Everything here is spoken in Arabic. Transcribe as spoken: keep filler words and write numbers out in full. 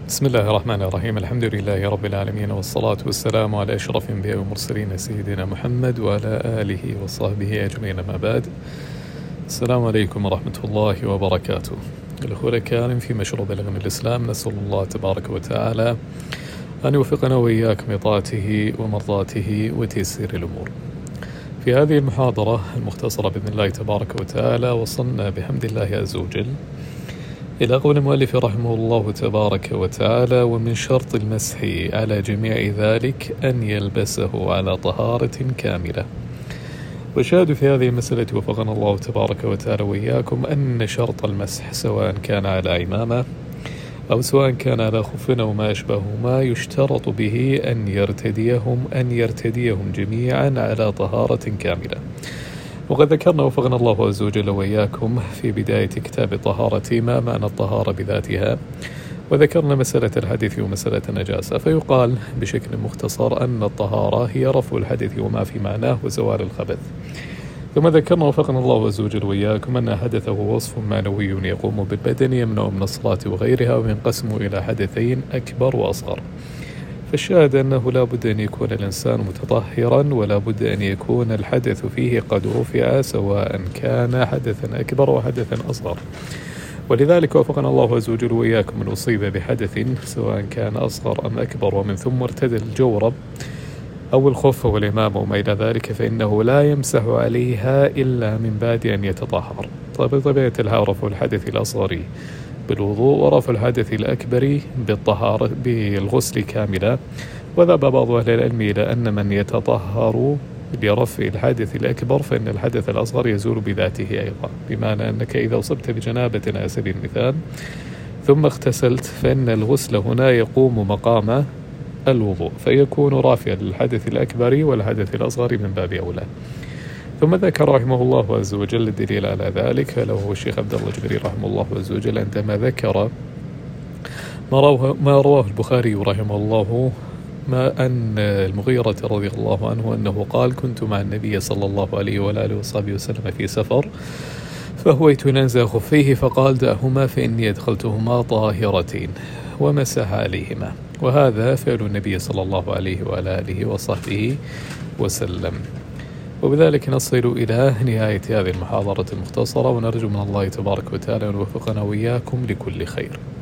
بسم الله الرحمن الرحيم. الحمد لله رب العالمين، والصلاة والسلام على أشرف الأنبياء والمرسلين سيدنا محمد وعلى آله وصحبه أجمعين، ما بعد. السلام عليكم ورحمة الله وبركاته. الأخوة الكرام في مشروع بلغ من الإسلام، نسأل الله تبارك وتعالى أن يوفقنا وإياكم لطاعته ومرضاته وتيسير الأمور. في هذه المحاضرة المختصرة بإذن الله تبارك وتعالى وصلنا بحمد الله عز وجل إلى قول المؤلف رحمه الله تبارك وتعالى: ومن شرط المسح على جميع ذلك أن يلبسه على طهارة كاملة. وشاهد في هذه المسألة وفقنا الله تبارك وتعالى وإياكم أن شرط المسح سواء كان على عمامة أو سواء كان على خف أو ما أشبههما يشترط به أن يرتديهم أن يرتديهم جميعا على طهارة كاملة. وقد ذكرنا وفقنا الله عز وجل وإياكم في بداية كتاب الطهارة ما معنى الطهارة بذاتها، وذكرنا مسألة الحدث ومسألة النجاسة. فيقال بشكل مختصر أن الطهارة هي رفع الحدث وما في معناه وزوال الخبث. ثم ذكرنا وفقنا الله عز وجل وإياكم أن حدثه وصف معنوي يقوم بالبدن يمنع من الصلاة وغيرها، وينقسم إلى حدثين: أكبر وأصغر. فالشاهد أنه لا بد أن يكون الإنسان متطهرا، ولا بد أن يكون الحدث فيه قد رفع، سواء كان حدثا أكبر وحدثا أصغر. ولذلك وفقنا الله عز وجل وإياكم من أصيب بحدث سواء كان أصغر أم أكبر ومن ثم ارتدى الجورب أو الخف والإمام وما إلى ذلك، فإنه لا يمسح عليها إلا من بعد أن يتطهر. طيب، بطبيعة الحال رفع الحدث الأصغر بالوضوء ورفع الحدث الأكبر بالطهارة بالغسل كاملا. وذهب بعض أهل العلم إلى أن من يتطهر لرفع الحدث الأكبر فإن الحدث الأصغر يزول بذاته أيضا، بمعنى أنك إذا أصبت بجنابة على سبيل المثال ثم اغتسلت فإن الغسل هنا يقوم مقام الوضوء، فيكون رافعا للحدث الأكبر والحدث الأصغر من باب أولى. ثم ذكر رحمه الله عز وجل الدليل على ذلك، له هو الشيخ عبد الله الجبري رحمه الله عز وجل عندما ذكر ما رواه, ما رواه البخاري رحمه الله ما أن المغيرة رضي الله عنه أنه قال: كنت مع النبي صلى الله عليه وآله وصحبه وسلم في سفر فهويت ننزع خفيه فقال: دعهما فإني أدخلتهما طاهرتين، ومسح عليهما. وهذا فعل النبي صلى الله عليه وآله وصحبه وسلم. وبذلك نصل إلى نهاية هذه المحاضرة المختصرة، ونرجو من الله تبارك وتعالى أن يوفقنا وإياكم لكل خير.